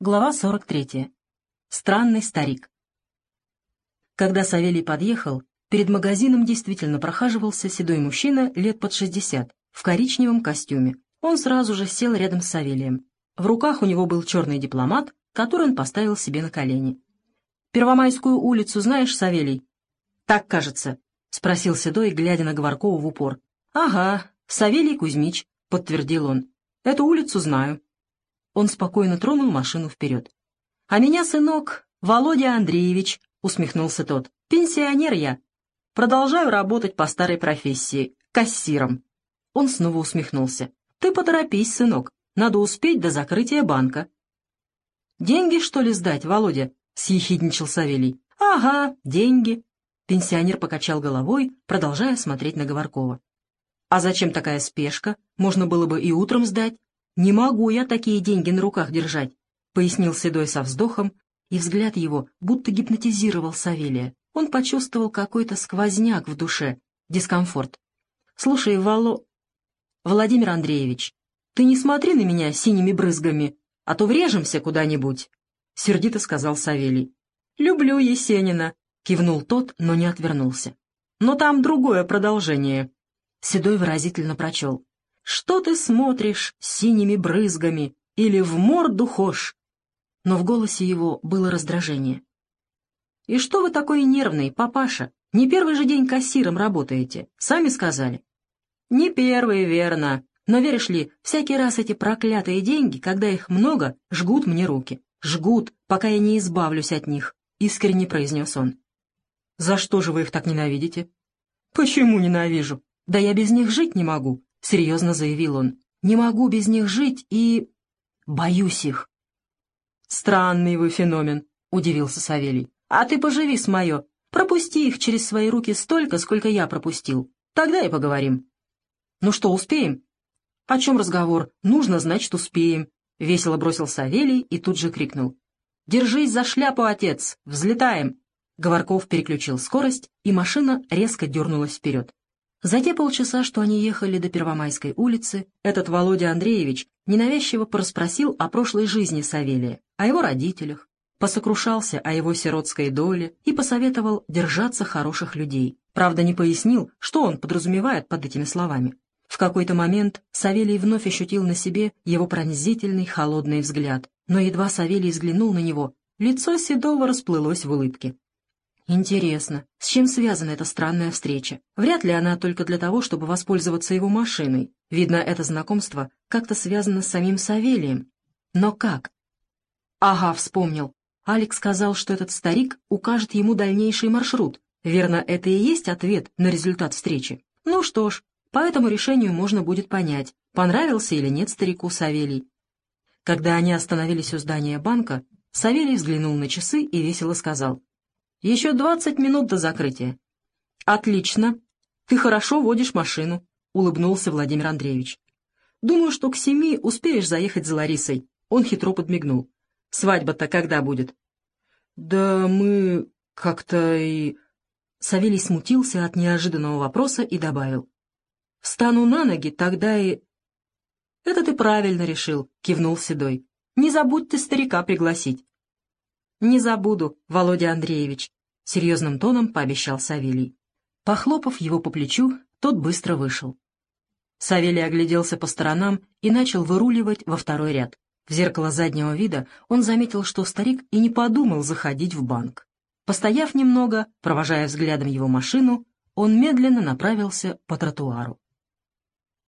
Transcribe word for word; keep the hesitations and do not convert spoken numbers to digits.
Глава сорок третья. Странный старик. Когда Савелий подъехал, перед магазином действительно прохаживался седой мужчина лет под шестьдесят, в коричневом костюме. Он сразу же сел рядом с Савелием. В руках у него был черный дипломат, который он поставил себе на колени. «Первомайскую улицу знаешь, Савелий?» «Так, кажется», — спросил Седой, глядя на Говоркова в упор. «Ага, Савелий Кузьмич», — подтвердил он. «Эту улицу знаю». Он спокойно тронул машину вперед. «А меня, сынок, Володя Андреевич», — усмехнулся тот. «Пенсионер я. Продолжаю работать по старой профессии, кассиром». Он снова усмехнулся. «Ты поторопись, сынок, надо успеть до закрытия банка». «Деньги, что ли, сдать, Володя?» — съехидничал Савелий. «Ага, деньги». Пенсионер покачал головой, продолжая смотреть на Говоркова. «А зачем такая спешка? Можно было бы и утром сдать». «Не могу я такие деньги на руках держать», — пояснил Седой со вздохом, и взгляд его будто гипнотизировал Савелия. Он почувствовал какой-то сквозняк в душе, дискомфорт. «Слушай, Вало... Владимир Андреевич, ты не смотри на меня синими брызгами, а то врежемся куда-нибудь», — сердито сказал Савелий. «Люблю Есенина», — кивнул тот, но не отвернулся. «Но там другое продолжение». Седой выразительно прочел. «Что ты смотришь синими брызгами или в морду хошь?» Но в голосе его было раздражение. «И что вы такой нервный, папаша? Не первый же день кассиром работаете, сами сказали». «Не первый, верно. Но, веришь ли, всякий раз эти проклятые деньги, когда их много, жгут мне руки. Жгут, пока я не избавлюсь от них», — искренне произнес он. «За что же вы их так ненавидите?» «Почему ненавижу? Да я без них жить не могу», — серьезно заявил он. «Не могу без них жить и... боюсь их». «Странный вы феномен», — удивился Савелий. «А ты поживи с мое. Пропусти их через свои руки столько, сколько я пропустил. Тогда и поговорим». «Ну что, успеем?» «О чем разговор? Нужно, значит, успеем», — весело бросил Савелий и тут же крикнул. «Держись за шляпу, отец! Взлетаем!» Говорков переключил скорость, и машина резко дернулась вперед. За те полчаса, что они ехали до Первомайской улицы, этот Володя Андреевич ненавязчиво порасспросил о прошлой жизни Савелия, о его родителях, посокрушался о его сиротской доле и посоветовал держаться хороших людей. Правда, не пояснил, что он подразумевает под этими словами. В какой-то момент Савелий вновь ощутил на себе его пронзительный холодный взгляд, но едва Савелий взглянул на него, лицо Седова расплылось в улыбке. Интересно, с чем связана эта странная встреча? Вряд ли она только для того, чтобы воспользоваться его машиной. Видно, это знакомство как-то связано с самим Савелием. Но как? Ага, вспомнил. Алекс сказал, что этот старик укажет ему дальнейший маршрут. Верно, это и есть ответ на результат встречи. Ну что ж, по этому решению можно будет понять, понравился или нет старику Савелий. Когда они остановились у здания банка, Савелий взглянул на часы и весело сказал: «Еще двадцать минут до закрытия». «Отлично. Ты хорошо водишь машину», — улыбнулся Владимир Андреевич. «Думаю, что к семи успеешь заехать за Ларисой». Он хитро подмигнул. «Свадьба-то когда будет?» «Да мы как-то и...» Савелий смутился от неожиданного вопроса и добавил. «Встану на ноги, тогда и...» «Это ты правильно решил», — кивнул Седой. «Не забудь ты старика пригласить». «Не забуду, Володя Андреевич», — серьезным тоном пообещал Савелий. Похлопав его по плечу, тот быстро вышел. Савелий огляделся по сторонам и начал выруливать во второй ряд. В зеркало заднего вида он заметил, что старик и не подумал заходить в банк. Постояв немного, провожая взглядом его машину, он медленно направился по тротуару.